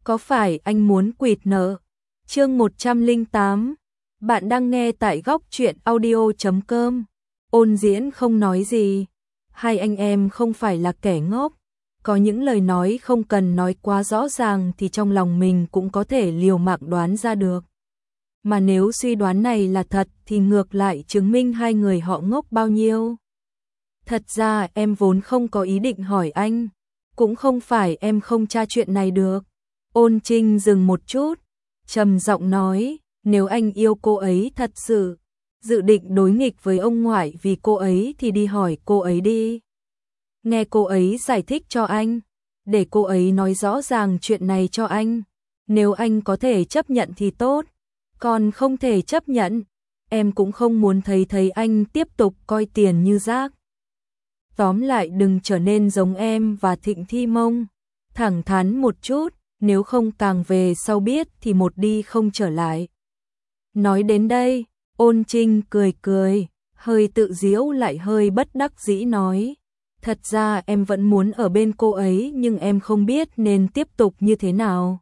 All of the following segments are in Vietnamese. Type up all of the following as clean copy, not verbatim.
Có phải anh muốn quỵt nợ? Chương 108. Bạn đang nghe tại góc truyện audio.com. Ôn Diễn không nói gì. Hai anh em không phải là kẻ ngốc. Có những lời nói không cần nói quá rõ ràng thì trong lòng mình cũng có thể liều mạng đoán ra được. Mà nếu suy đoán này là thật thì ngược lại chứng minh hai người họ ngốc bao nhiêu. Thật ra em vốn không có ý định hỏi anh. Cũng không phải em không tra chuyện này được. Ôn Trinh dừng một chút, trầm giọng nói, nếu anh yêu cô ấy thật sự, dự định đối nghịch với ông ngoại vì cô ấy thì đi hỏi cô ấy đi. Nghe cô ấy giải thích cho anh, để cô ấy nói rõ ràng chuyện này cho anh. Nếu anh có thể chấp nhận thì tốt, còn không thể chấp nhận, em cũng không muốn thấy anh tiếp tục coi tiền như rác. Tóm lại đừng trở nên giống em và Thịnh Thi Mông, thẳng thắn một chút. Nếu không càng về sau biết thì một đi không trở lại. Nói đến đây, Ôn Trinh cười, hơi tự giễu lại hơi bất đắc dĩ nói. Thật ra em vẫn muốn ở bên cô ấy nhưng em không biết nên tiếp tục như thế nào.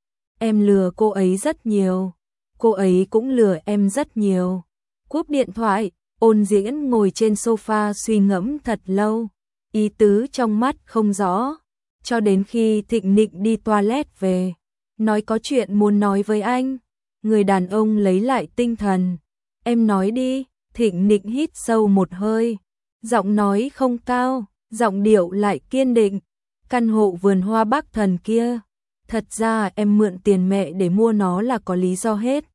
Em lừa cô ấy rất nhiều, cô ấy cũng lừa em rất nhiều. Cúp điện thoại, Ôn Diễn ngồi trên sofa suy ngẫm thật lâu, ý tứ trong mắt không rõ. Cho đến khi Thịnh Nịnh đi toilet về, nói có chuyện muốn nói với anh. Người đàn ông lấy lại tinh thần. Em nói đi. Thịnh Nịnh hít sâu một hơi, giọng nói không cao, giọng điệu lại kiên định. Căn hộ vườn hoa Bắc Thần kia, thật ra em mượn tiền mẹ để mua nó là có lý do hết.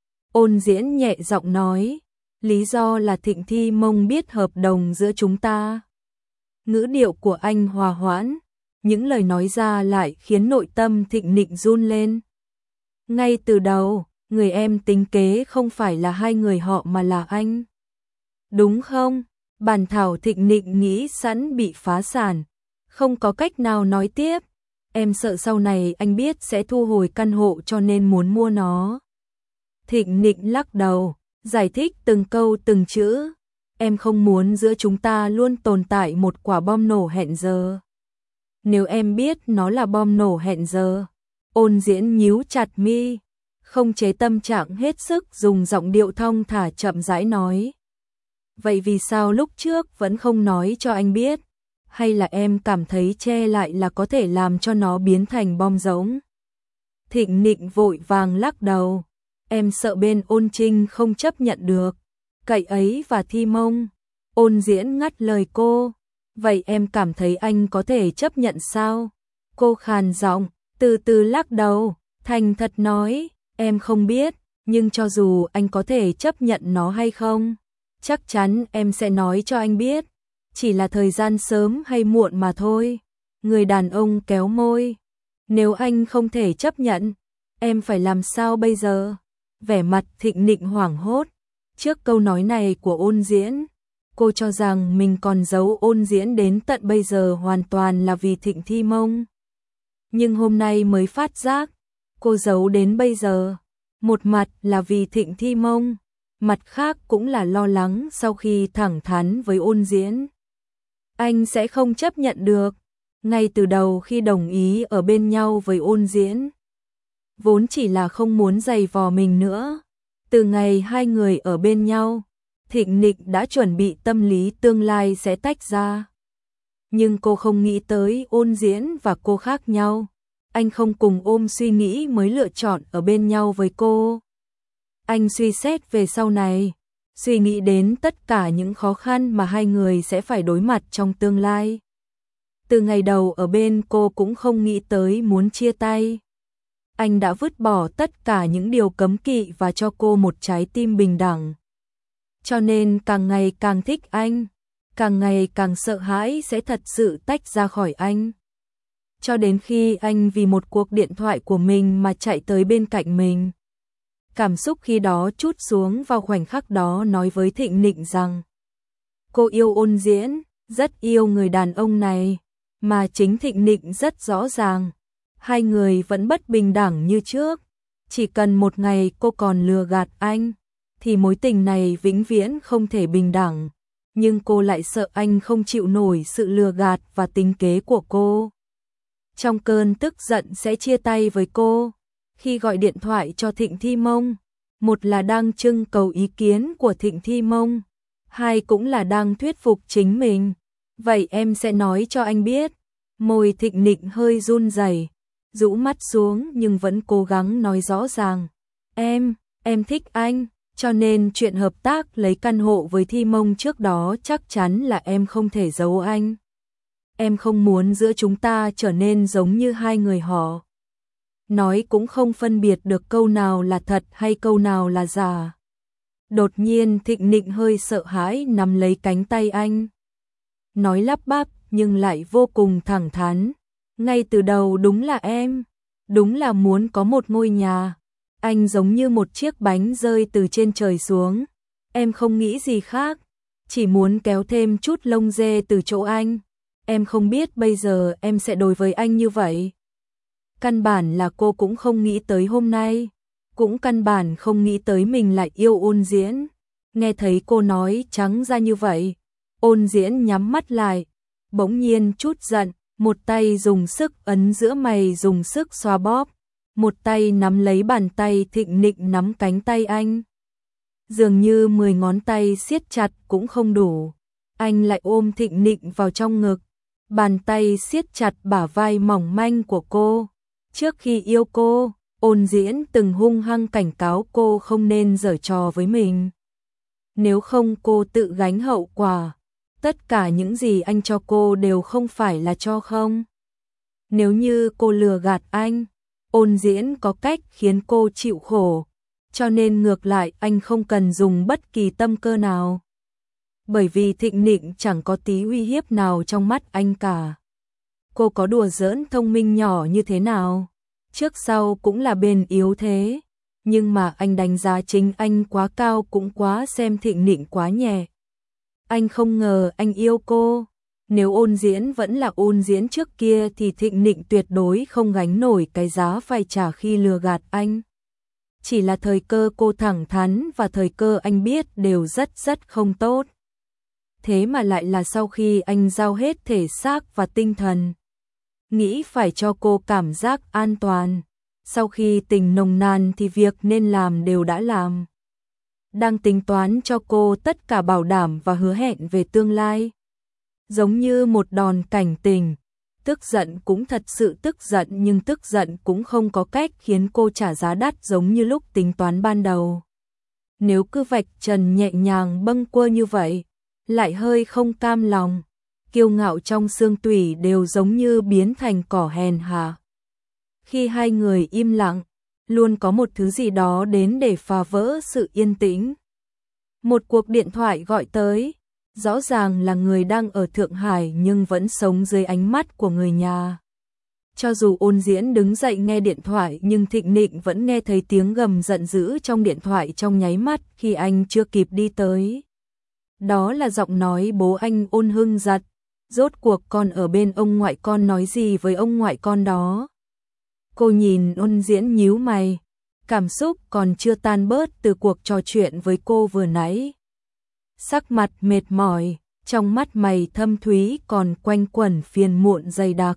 Ôn Diễn nhẹ giọng nói, lý do là Thịnh Thi Mông biết hợp đồng giữa chúng ta. Ngữ điệu của anh hòa hoãn. Những lời nói ra lại khiến nội tâm Thịnh Nịnh run lên. Ngay từ đầu, người em tính kế không phải là hai người họ mà là anh. Đúng không? Bản thảo Thịnh Nịnh nghĩ sẵn bị phá sản. Không có cách nào nói tiếp. Em sợ sau này anh biết sẽ thu hồi căn hộ cho nên muốn mua nó. Thịnh Nịnh lắc đầu, giải thích từng câu từng chữ. Em không muốn giữa chúng ta luôn tồn tại một quả bom nổ hẹn giờ. Nếu em biết nó là bom nổ hẹn giờ. Ôn Diễn nhíu chặt mi, không chế tâm trạng hết sức dùng giọng điệu thong thả chậm rãi nói. Vậy vì sao lúc trước vẫn không nói cho anh biết? Hay là em cảm thấy che lại là có thể làm cho nó biến thành bom giống? Thịnh Nịnh vội vàng lắc đầu. Em sợ bên Ôn Trinh không chấp nhận được. Cậy ấy và Thi Mông. Ôn Diễn ngắt lời cô. Vậy em cảm thấy anh có thể chấp nhận sao? Cô khàn giọng, từ từ lắc đầu, thành thật nói, em không biết, nhưng cho dù anh có thể chấp nhận nó hay không, chắc chắn em sẽ nói cho anh biết, chỉ là thời gian sớm hay muộn mà thôi. Người đàn ông kéo môi, nếu anh không thể chấp nhận, em phải làm sao bây giờ? Vẻ mặt Thịnh Nịnh hoảng hốt, trước câu nói này của Ôn Diễn. Cô cho rằng mình còn giấu Ôn Diễn đến tận bây giờ hoàn toàn là vì Thịnh Thi Mông. Nhưng hôm nay mới phát giác, cô giấu đến bây giờ. Một mặt là vì Thịnh Thi Mông, mặt khác cũng là lo lắng sau khi thẳng thắn với Ôn Diễn. Anh sẽ không chấp nhận được. Ngay từ đầu khi đồng ý ở bên nhau với Ôn Diễn, vốn chỉ là không muốn giày vò mình nữa. Từ ngày hai người ở bên nhau, Thịnh Nịnh đã chuẩn bị tâm lý tương lai sẽ tách ra. Nhưng cô không nghĩ tới Ôn Diễn và cô khác nhau. Anh không cùng ôm suy nghĩ mới lựa chọn ở bên nhau với cô. Anh suy xét về sau này, suy nghĩ đến tất cả những khó khăn mà hai người sẽ phải đối mặt trong tương lai. Từ ngày đầu ở bên cô cũng không nghĩ tới muốn chia tay. Anh đã vứt bỏ tất cả những điều cấm kỵ và cho cô một trái tim bình đẳng. Cho nên càng ngày càng thích anh, càng ngày càng sợ hãi sẽ thật sự tách ra khỏi anh. Cho đến khi anh vì một cuộc điện thoại của mình mà chạy tới bên cạnh mình. Cảm xúc khi đó trút xuống vào khoảnh khắc đó nói với Thịnh Nịnh rằng cô yêu Ôn Diễn, rất yêu người đàn ông này, mà chính Thịnh Nịnh rất rõ ràng. Hai người vẫn bất bình đẳng như trước, chỉ cần một ngày cô còn lừa gạt anh, thì mối tình này vĩnh viễn không thể bình đẳng. Nhưng cô lại sợ anh không chịu nổi sự lừa gạt và tính kế của cô. trong cơn tức giận sẽ chia tay với cô. Khi gọi điện thoại cho Thịnh Thi Mông, một là đang trưng cầu ý kiến của Thịnh Thi Mông, hai cũng là đang thuyết phục chính mình. Vậy em sẽ nói cho anh biết. Môi Thịnh Nịnh hơi run rẩy, rũ mắt xuống nhưng vẫn cố gắng nói rõ ràng. Em thích anh, cho nên chuyện hợp tác lấy căn hộ với Thi Mông trước đó chắc chắn là em không thể giấu anh. Em không muốn giữa chúng ta trở nên giống như hai người họ. Nói cũng không phân biệt được câu nào là thật hay câu nào là giả. Đột nhiên Thịnh Nịnh hơi sợ hãi nắm lấy cánh tay anh. Nói lắp bắp nhưng lại vô cùng thẳng thắn. Ngay từ đầu đúng là em. Đúng là muốn có một ngôi nhà. Anh giống như một chiếc bánh rơi từ trên trời xuống. Em không nghĩ gì khác. Chỉ muốn kéo thêm chút lông dê từ chỗ anh. Em không biết bây giờ em sẽ đối với anh như vậy. Căn bản là cô cũng không nghĩ tới hôm nay. Cũng căn bản không nghĩ tới mình lại yêu Ôn Diễn. Nghe thấy cô nói trắng ra như vậy, Ôn Diễn nhắm mắt lại, bỗng nhiên chút giận, một tay dùng sức ấn giữa mày dùng sức xoa bóp, một tay nắm lấy bàn tay Thịnh Nịnh nắm cánh tay anh. Dường như 10 ngón tay siết chặt cũng không đủ, anh lại ôm Thịnh Nịnh vào trong ngực, bàn tay siết chặt bả vai mỏng manh của cô. Trước khi yêu cô, Ôn Diễn từng hung hăng cảnh cáo cô không nên giở trò với mình. Nếu không cô tự gánh hậu quả. Tất cả những gì anh cho cô đều không phải là cho không. Nếu như cô lừa gạt anh, Ôn Diễn có cách khiến cô chịu khổ. Cho nên ngược lại anh không cần dùng bất kỳ tâm cơ nào. Bởi vì Thịnh Nịnh chẳng có tí uy hiếp nào trong mắt anh cả. Cô có đùa giỡn thông minh nhỏ như thế nào, trước sau cũng là bên yếu thế. Nhưng mà anh đánh giá chính anh quá cao cũng quá xem Thịnh Nịnh quá nhẹ. Anh không ngờ anh yêu cô. Nếu Ôn Diễn vẫn là Ôn Diễn trước kia thì Thịnh Nịnh tuyệt đối không gánh nổi cái giá phải trả khi lừa gạt anh. Chỉ là thời cơ cô thẳng thắn và thời cơ anh biết đều rất không tốt. Thế mà lại là sau khi anh giao hết thể xác và tinh thần, nghĩ phải cho cô cảm giác an toàn. Sau khi tình nồng nàn thì việc nên làm đều đã làm. Đang tính toán cho cô tất cả bảo đảm và hứa hẹn về tương lai. Giống như một đòn cảnh tình. Tức giận cũng thật sự tức giận nhưng tức giận cũng không có cách khiến cô trả giá đắt giống như lúc tính toán ban đầu. Nếu cứ vạch trần nhẹ nhàng bâng quơ như vậy, lại hơi không cam lòng. Kiêu ngạo trong xương tủy đều giống như biến thành cỏ hèn hạ. Khi hai người im lặng, luôn có một thứ gì đó đến để phá vỡ sự yên tĩnh. Một cuộc điện thoại gọi tới, rõ ràng là người đang ở Thượng Hải nhưng vẫn sống dưới ánh mắt của người nhà. Cho dù Ôn Diễn đứng dậy nghe điện thoại nhưng Thịnh Nịnh vẫn nghe thấy tiếng gầm giận dữ trong điện thoại trong nháy mắt khi anh chưa kịp đi tới. Đó là giọng nói bố anh Ôn Hưng Giật. Rốt cuộc con ở bên ông ngoại con nói gì với ông ngoại con đó? Cô nhìn Ôn Diễn nhíu mày, cảm xúc còn chưa tan bớt từ cuộc trò chuyện với cô vừa nãy. Sắc mặt mệt mỏi, trong mắt mày thâm thúy còn quanh quẩn phiền muộn dày đặc.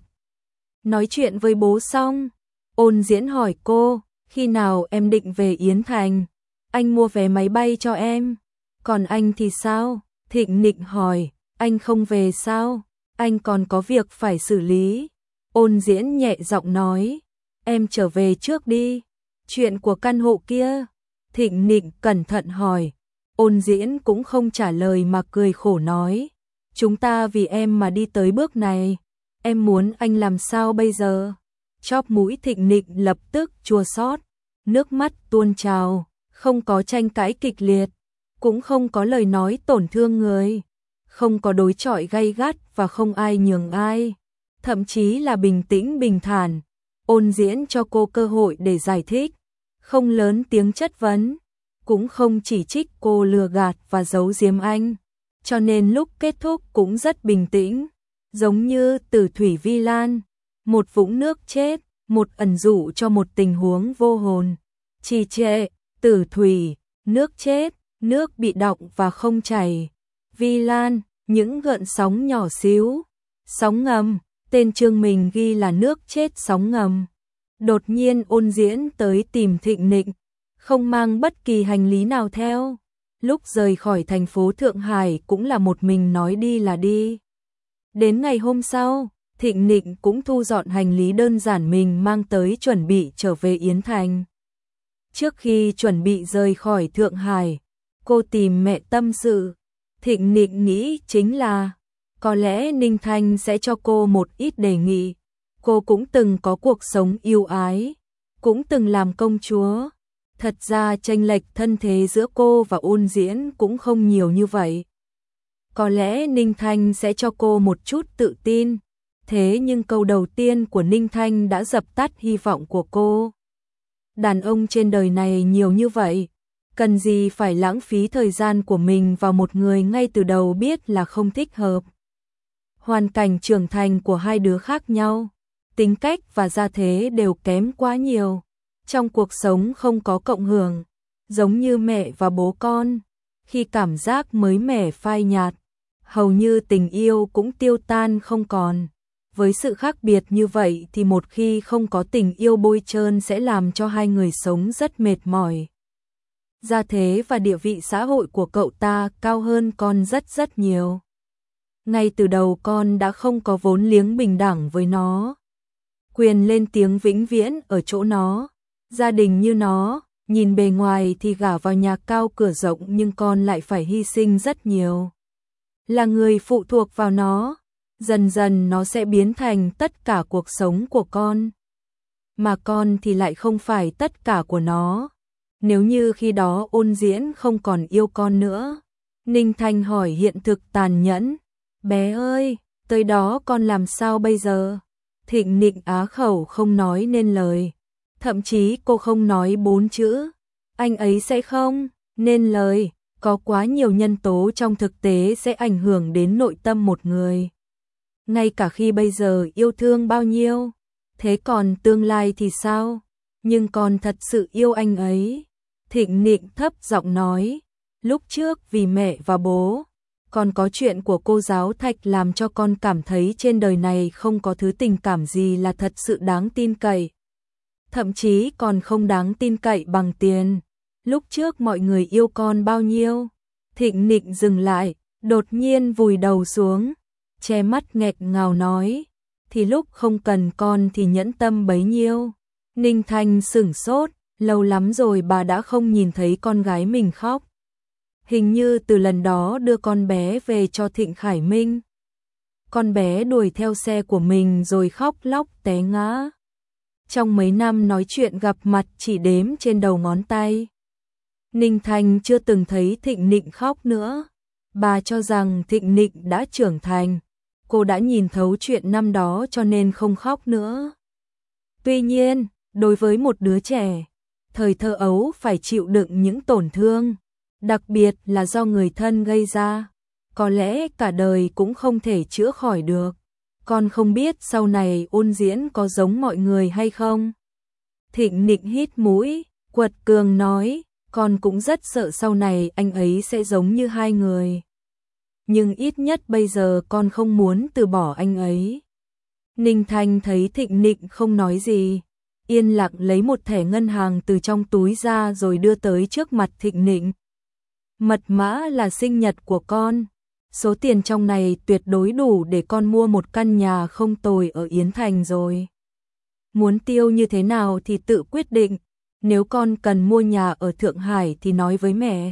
Nói chuyện với bố xong, Ôn Diễn hỏi cô, khi nào em định về Yến Thành? Anh mua vé máy bay cho em. Còn anh thì sao? Thịnh Nịnh hỏi, anh không về sao? Anh còn có việc phải xử lý. Ôn Diễn nhẹ giọng nói, em trở về trước đi. Chuyện của căn hộ kia. Thịnh Nịnh cẩn thận hỏi. Ôn Diễn cũng không trả lời mà cười khổ nói, chúng ta vì em mà đi tới bước này, em muốn anh làm sao bây giờ? Chóp mũi Thịnh Nịnh lập tức chua xót, nước mắt tuôn trào, không có tranh cãi kịch liệt, cũng không có lời nói tổn thương người, không có đối chọi gay gắt và không ai nhường ai, thậm chí là bình tĩnh bình thản. Ôn Diễn cho cô cơ hội để giải thích, không lớn tiếng chất vấn, cũng không chỉ trích cô lừa gạt và giấu giếm anh, cho nên lúc kết thúc cũng rất bình tĩnh, giống như Tử Thủy Vi Lan, một vũng nước chết, một ẩn dụ cho một tình huống vô hồn. Trì trệ, Tử Thủy, nước chết, nước bị đọng và không chảy. Vi Lan, những gợn sóng nhỏ xíu, sóng ngầm, tên Trương mình ghi là nước chết sóng ngầm. Đột nhiên Ôn Diễn tới tìm Thịnh Nịnh, không mang bất kỳ hành lý nào theo. Lúc rời khỏi thành phố Thượng Hải cũng là một mình nói đi là đi. Đến ngày hôm sau, Thịnh Nịnh cũng thu dọn hành lý đơn giản mình mang tới chuẩn bị trở về Yến Thành. Trước khi chuẩn bị rời khỏi Thượng Hải, cô tìm mẹ tâm sự. Thịnh Nịnh nghĩ chính là có lẽ Ninh Thanh sẽ cho cô một ít đề nghị. Cô cũng từng có cuộc sống yêu ái, cũng từng làm công chúa. Thật ra chênh lệch thân thế giữa cô và Ôn Diễn cũng không nhiều như vậy. Có lẽ Ninh Thanh sẽ cho cô một chút tự tin. Thế nhưng câu đầu tiên của Ninh Thanh đã dập tắt hy vọng của cô. Đàn ông trên đời này nhiều như vậy, cần gì phải lãng phí thời gian của mình vào một người ngay từ đầu biết là không thích hợp. Hoàn cảnh trưởng thành của hai đứa khác nhau, tính cách và gia thế đều kém quá nhiều. Trong cuộc sống không có cộng hưởng, giống như mẹ và bố con, khi cảm giác mới mẻ phai nhạt, hầu như tình yêu cũng tiêu tan không còn. Với sự khác biệt như vậy thì một khi không có tình yêu bôi trơn sẽ làm cho hai người sống rất mệt mỏi. Gia thế và địa vị xã hội của cậu ta cao hơn con rất nhiều. Ngay từ đầu con đã không có vốn liếng bình đẳng với nó. Quyền lên tiếng vĩnh viễn ở chỗ nó. Gia đình như nó, nhìn bề ngoài thì gả vào nhà cao cửa rộng nhưng con lại phải hy sinh rất nhiều. Là người phụ thuộc vào nó, dần dần nó sẽ biến thành tất cả cuộc sống của con. Mà con thì lại không phải tất cả của nó. Nếu như khi đó Ôn Diễn không còn yêu con nữa. Ninh Thanh hỏi hiện thực tàn nhẫn. Bé ơi, tới đó con làm sao bây giờ? Thịnh Nịnh á khẩu không nói nên lời. Thậm chí cô không nói 4 chữ. Anh ấy sẽ không nên lời. Có quá nhiều nhân tố trong thực tế sẽ ảnh hưởng đến nội tâm một người. Ngay cả khi bây giờ yêu thương bao nhiêu, thế còn tương lai thì sao? Nhưng con thật sự yêu anh ấy. Thịnh Nịnh thấp giọng nói, lúc trước vì mẹ và bố, còn có chuyện của cô giáo Thạch làm cho con cảm thấy trên đời này không có thứ tình cảm gì là thật sự đáng tin cậy. Thậm chí còn không đáng tin cậy bằng tiền. Lúc trước mọi người yêu con bao nhiêu? Thịnh Nịnh dừng lại, đột nhiên vùi đầu xuống, che mắt nghẹt ngào nói, thì lúc không cần con thì nhẫn tâm bấy nhiêu. Ninh Thanh sửng sốt, lâu lắm rồi bà đã không nhìn thấy con gái mình khóc. Hình như từ lần đó đưa con bé về cho Thịnh Khải Minh. Con bé đuổi theo xe của mình rồi khóc lóc té ngã. Trong mấy năm nói chuyện gặp mặt chỉ đếm trên đầu ngón tay. Ninh Thanh chưa từng thấy Thịnh Nịnh khóc nữa. Bà cho rằng Thịnh Nịnh đã trưởng thành. Cô đã nhìn thấu chuyện năm đó cho nên không khóc nữa. Tuy nhiên, đối với một đứa trẻ, thời thơ ấu phải chịu đựng những tổn thương, đặc biệt là do người thân gây ra, có lẽ cả đời cũng không thể chữa khỏi được. Con không biết sau này Ôn Diễn có giống mọi người hay không? Thịnh Nịnh hít mũi, quật cường nói, con cũng rất sợ sau này anh ấy sẽ giống như hai người. Nhưng ít nhất bây giờ con không muốn từ bỏ anh ấy. Ninh Thanh thấy Thịnh Nịnh không nói gì, yên lặng lấy một thẻ ngân hàng từ trong túi ra rồi đưa tới trước mặt Thịnh Nịnh. Mật mã là sinh nhật của con. Số tiền trong này tuyệt đối đủ để con mua một căn nhà không tồi ở Yến Thành rồi. Muốn tiêu như thế nào thì tự quyết định. Nếu con cần mua nhà ở Thượng Hải thì nói với mẹ.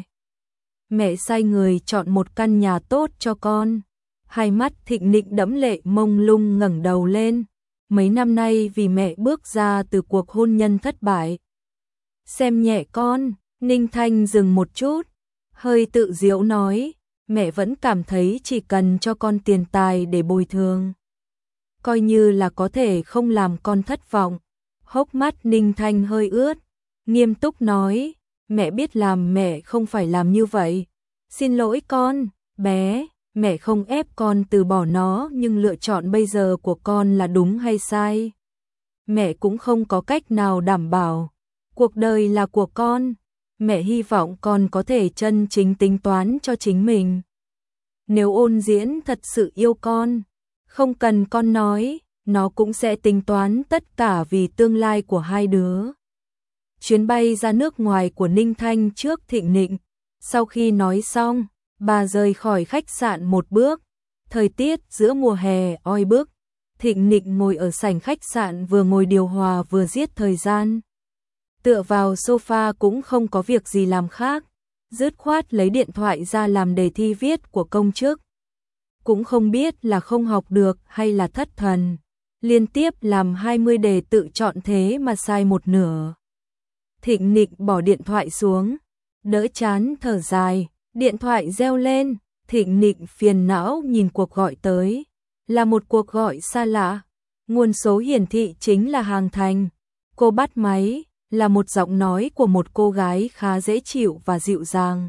Mẹ sai người chọn một căn nhà tốt cho con. Hai mắt Thịnh Nịnh đẫm lệ mông lung ngẩng đầu lên. Mấy năm nay vì mẹ bước ra từ cuộc hôn nhân thất bại. Xem nhẹ con, Ninh Thanh dừng một chút, hơi tự giễu nói, mẹ vẫn cảm thấy chỉ cần cho con tiền tài để bồi thường. Coi như là có thể không làm con thất vọng. Hốc mắt Ninh Thanh hơi ướt, nghiêm túc nói, mẹ biết làm mẹ không phải làm như vậy. Xin lỗi con, bé, mẹ không ép con từ bỏ nó nhưng lựa chọn bây giờ của con là đúng hay sai. Mẹ cũng không có cách nào đảm bảo. Cuộc đời là của con, mẹ hy vọng con có thể chân chính tính toán cho chính mình. Nếu Ôn Diễn thật sự yêu con, không cần con nói, nó cũng sẽ tính toán tất cả vì tương lai của hai đứa. Chuyến bay ra nước ngoài của Ninh Thanh trước Thịnh Nịnh. Sau khi nói xong, bà rời khỏi khách sạn một bước. Thời tiết giữa mùa hè oi bức. Thịnh Nịnh ngồi ở sảnh khách sạn vừa ngồi điều hòa vừa giết thời gian. Tựa vào sofa cũng không có việc gì làm khác. Dứt khoát lấy điện thoại ra làm đề thi viết của công chức. Cũng không biết là không học được hay là thất thần. Liên tiếp làm 20 đề tự chọn thế mà sai một nửa. Thịnh Nịnh bỏ điện thoại xuống, đỡ chán thở dài, điện thoại reo lên, Thịnh Nịnh phiền não nhìn cuộc gọi tới, là một cuộc gọi xa lạ, nguồn số hiển thị chính là Hàng Thành. Cô bắt máy, là một giọng nói của một cô gái khá dễ chịu và dịu dàng.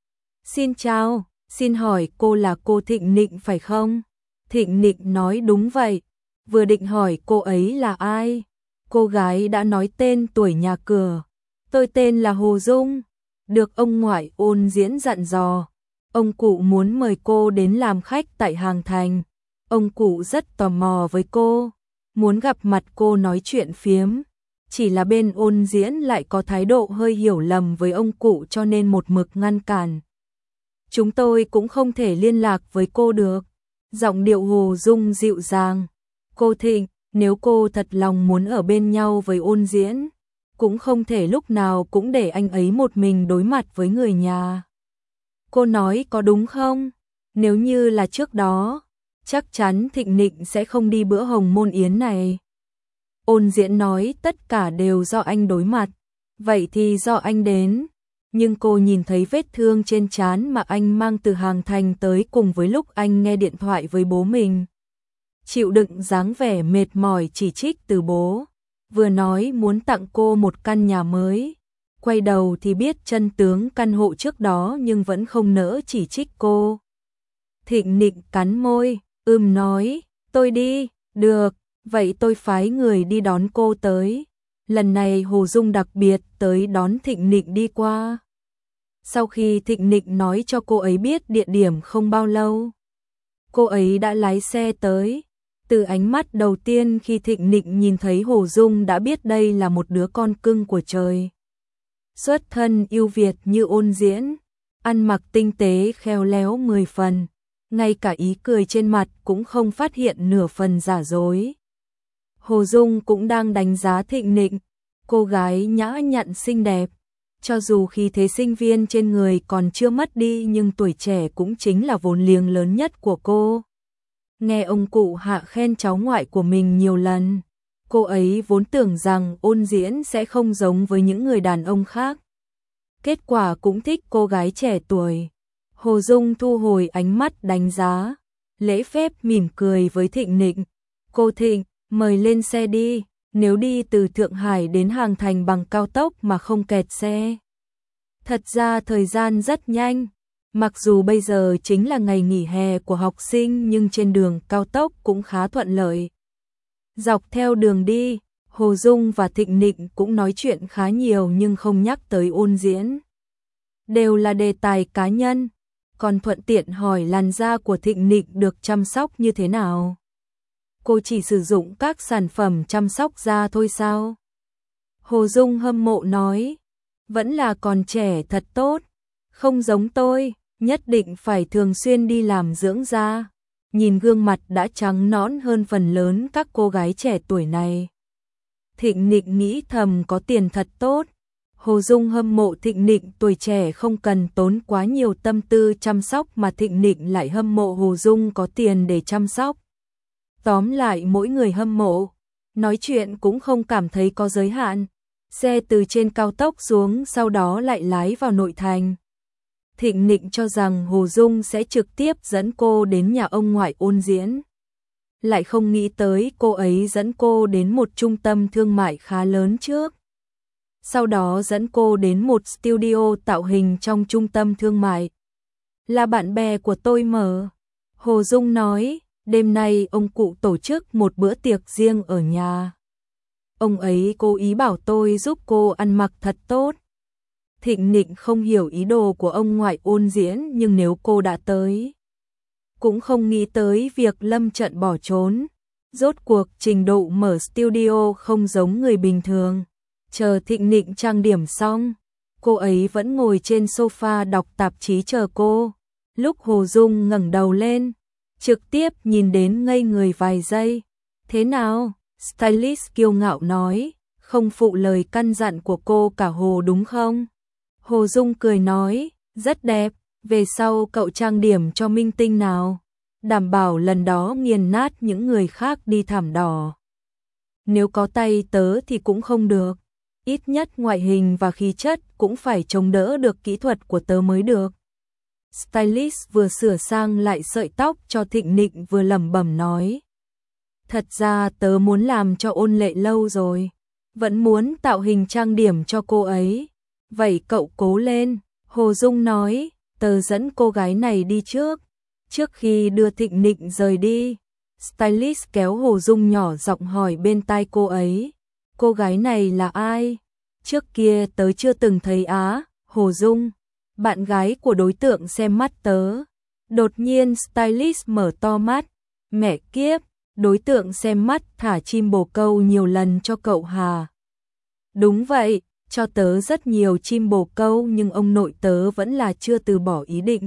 Xin chào, xin hỏi cô là cô Thịnh Nịnh phải không? Thịnh Nịnh nói đúng vậy, vừa định hỏi cô ấy là ai, cô gái đã nói tên tuổi nhà cửa. Tôi tên là Hồ Dung, được ông ngoại Ôn Diễn dặn dò. Ông cụ muốn mời cô đến làm khách tại Hàng Thành. Ông cụ rất tò mò với cô, muốn gặp mặt cô nói chuyện phiếm. Chỉ là bên Ôn Diễn lại có thái độ hơi hiểu lầm với ông cụ cho nên một mực ngăn cản. Chúng tôi cũng không thể liên lạc với cô được. Giọng điệu Hồ Dung dịu dàng. Cô Thịnh, nếu cô thật lòng muốn ở bên nhau với Ôn Diễn, cũng không thể lúc nào cũng để anh ấy một mình đối mặt với người nhà. Cô nói có đúng không? Nếu như là trước đó, chắc chắn Thịnh Nịnh sẽ không đi bữa hồng môn yến này. Ôn Diễn nói tất cả đều do anh đối mặt, vậy thì do anh đến. Nhưng cô nhìn thấy vết thương trên trán mà anh mang từ Hàng Thành tới cùng với lúc anh nghe điện thoại với bố mình. Chịu đựng dáng vẻ mệt mỏi chỉ trích từ bố. Vừa nói muốn tặng cô một căn nhà mới, quay đầu thì biết chân tướng căn hộ trước đó nhưng vẫn không nỡ chỉ trích cô. Thịnh Nịnh cắn môi, nói, tôi đi, được, vậy tôi phái người đi đón cô tới. Lần này Hồ Dung đặc biệt tới đón Thịnh Nịnh đi qua. Sau khi Thịnh Nịnh nói cho cô ấy biết địa điểm không bao lâu, cô ấy đã lái xe tới. Từ ánh mắt đầu tiên khi Thịnh Nịnh nhìn thấy Hồ Dung đã biết đây là một đứa con cưng của trời. Xuất thân ưu việt như Ôn Diễn, ăn mặc tinh tế khéo léo 10 phần, ngay cả ý cười trên mặt cũng không phát hiện nửa phần giả dối. Hồ Dung cũng đang đánh giá Thịnh Nịnh, cô gái nhã nhặn xinh đẹp, cho dù khí thế sinh viên trên người còn chưa mất đi nhưng tuổi trẻ cũng chính là vốn liếng lớn nhất của cô. Nghe ông cụ Hạ khen cháu ngoại của mình nhiều lần, cô ấy vốn tưởng rằng Ôn Diễn sẽ không giống với những người đàn ông khác. Kết quả cũng thích cô gái trẻ tuổi. Hồ Dung thu hồi ánh mắt đánh giá, lễ phép mỉm cười với Thịnh Nịnh. Cô Thịnh, mời lên xe đi, nếu đi từ Thượng Hải đến Hàng Thành bằng cao tốc mà không kẹt xe. Thật ra thời gian rất nhanh. Mặc dù bây giờ chính là ngày nghỉ hè của học sinh nhưng trên đường cao tốc cũng khá thuận lợi. Dọc theo đường đi, Hồ Dung và Thịnh Nịnh cũng nói chuyện khá nhiều nhưng không nhắc tới Ôn Diễn. Đều là đề tài cá nhân, còn thuận tiện hỏi làn da của Thịnh Nịnh được chăm sóc như thế nào. Cô chỉ sử dụng các sản phẩm chăm sóc da thôi sao? Hồ Dung hâm mộ nói, vẫn là còn trẻ thật tốt, không giống tôi. Nhất định phải thường xuyên đi làm dưỡng da. Nhìn gương mặt đã trắng nõn hơn phần lớn các cô gái trẻ tuổi này. Thịnh Nịnh nghĩ thầm có tiền thật tốt. Hồ Dung hâm mộ Thịnh Nịnh tuổi trẻ không cần tốn quá nhiều tâm tư chăm sóc mà Thịnh Nịnh lại hâm mộ Hồ Dung có tiền để chăm sóc. Tóm lại mỗi người hâm mộ, nói chuyện cũng không cảm thấy có giới hạn. Xe từ trên cao tốc xuống sau đó lại lái vào nội thành. Thịnh Nịnh cho rằng Hồ Dung sẽ trực tiếp dẫn cô đến nhà ông ngoại Ôn Diễn. Lại không nghĩ tới cô ấy dẫn cô đến một trung tâm thương mại khá lớn trước. Sau đó dẫn cô đến một studio tạo hình trong trung tâm thương mại. Là bạn bè của tôi mở. Hồ Dung nói, đêm nay ông cụ tổ chức một bữa tiệc riêng ở nhà. Ông ấy cố ý bảo tôi giúp cô ăn mặc thật tốt. Thịnh Nịnh không hiểu ý đồ của ông ngoại Ôn Diễn nhưng nếu cô đã tới, cũng không nghĩ tới việc lâm trận bỏ trốn. Rốt cuộc trình độ mở studio không giống người bình thường. Chờ Thịnh Nịnh trang điểm xong, cô ấy vẫn ngồi trên sofa đọc tạp chí chờ cô. Lúc Hồ Dung ngẩng đầu lên, trực tiếp nhìn đến ngây người vài giây. Thế nào? Stylist kiêu ngạo nói, không phụ lời căn dặn của cô cả Hồ đúng không? Hồ Dung cười nói, rất đẹp, về sau cậu trang điểm cho minh tinh nào. Đảm bảo lần đó nghiền nát những người khác đi thảm đỏ. Nếu có tay tớ thì cũng không được. Ít nhất ngoại hình và khí chất cũng phải chống đỡ được kỹ thuật của tớ mới được. Stylist vừa sửa sang lại sợi tóc cho Thịnh Nịnh vừa lẩm bẩm nói. Thật ra tớ muốn làm cho Ôn Lệ lâu rồi. Vẫn muốn tạo hình trang điểm cho cô ấy. Vậy cậu cố lên. Hồ Dung nói, tớ dẫn cô gái này đi trước. Trước khi đưa Thịnh Nịnh rời đi, Stylist kéo Hồ Dung nhỏ giọng hỏi bên tai cô ấy. Cô gái này là ai? Trước kia tớ chưa từng thấy á. Hồ Dung, bạn gái của đối tượng xem mắt tớ. Đột nhiên Stylist mở to mắt. Mẹ kiếp, đối tượng xem mắt thả chim bồ câu nhiều lần cho cậu hà? Đúng vậy, cho tớ rất nhiều chim bồ câu nhưng ông nội tớ vẫn là chưa từ bỏ ý định.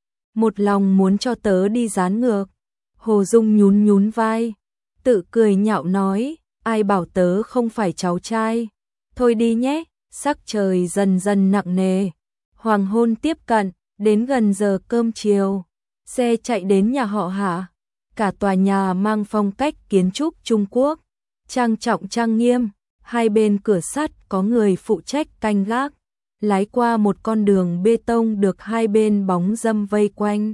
Một lòng muốn cho tớ đi gián ngược. Hồ Dung nhún nhún vai, tự cười nhạo nói, ai bảo tớ không phải cháu trai. Thôi đi nhé, sắc trời dần dần nặng nề. Hoàng hôn tiếp cận, đến gần giờ cơm chiều. Xe chạy đến nhà họ Hạ. Cả tòa nhà mang phong cách kiến trúc Trung Quốc. Trang trọng trang nghiêm, hai bên cửa sắt có người phụ trách canh gác. Lái qua một con đường bê tông được hai bên bóng râm vây quanh.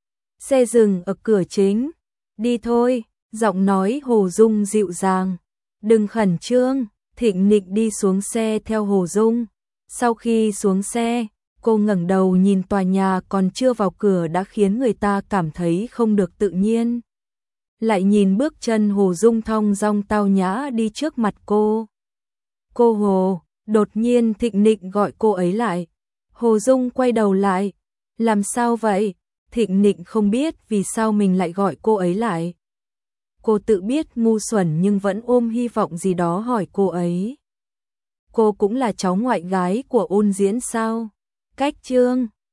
Xe dừng ở cửa chính. Đi thôi, giọng nói Hồ Dung dịu dàng. Đừng khẩn trương. Thịnh Nịnh đi xuống xe theo Hồ Dung. Sau khi xuống xe, cô ngẩng đầu nhìn tòa nhà còn chưa vào cửa đã khiến người ta cảm thấy không được tự nhiên. Lại nhìn bước chân Hồ Dung thong dong tao nhã đi trước mặt cô. Cô Hồ, đột nhiên Thịnh Nịnh gọi cô ấy lại. Hồ Dung quay đầu lại. Làm sao vậy? Thịnh Nịnh không biết vì sao mình lại gọi cô ấy lại. Cô tự biết ngu xuẩn nhưng vẫn ôm hy vọng gì đó hỏi cô ấy. Cô cũng là cháu ngoại gái của Ôn Diễn sao? Cách Trương.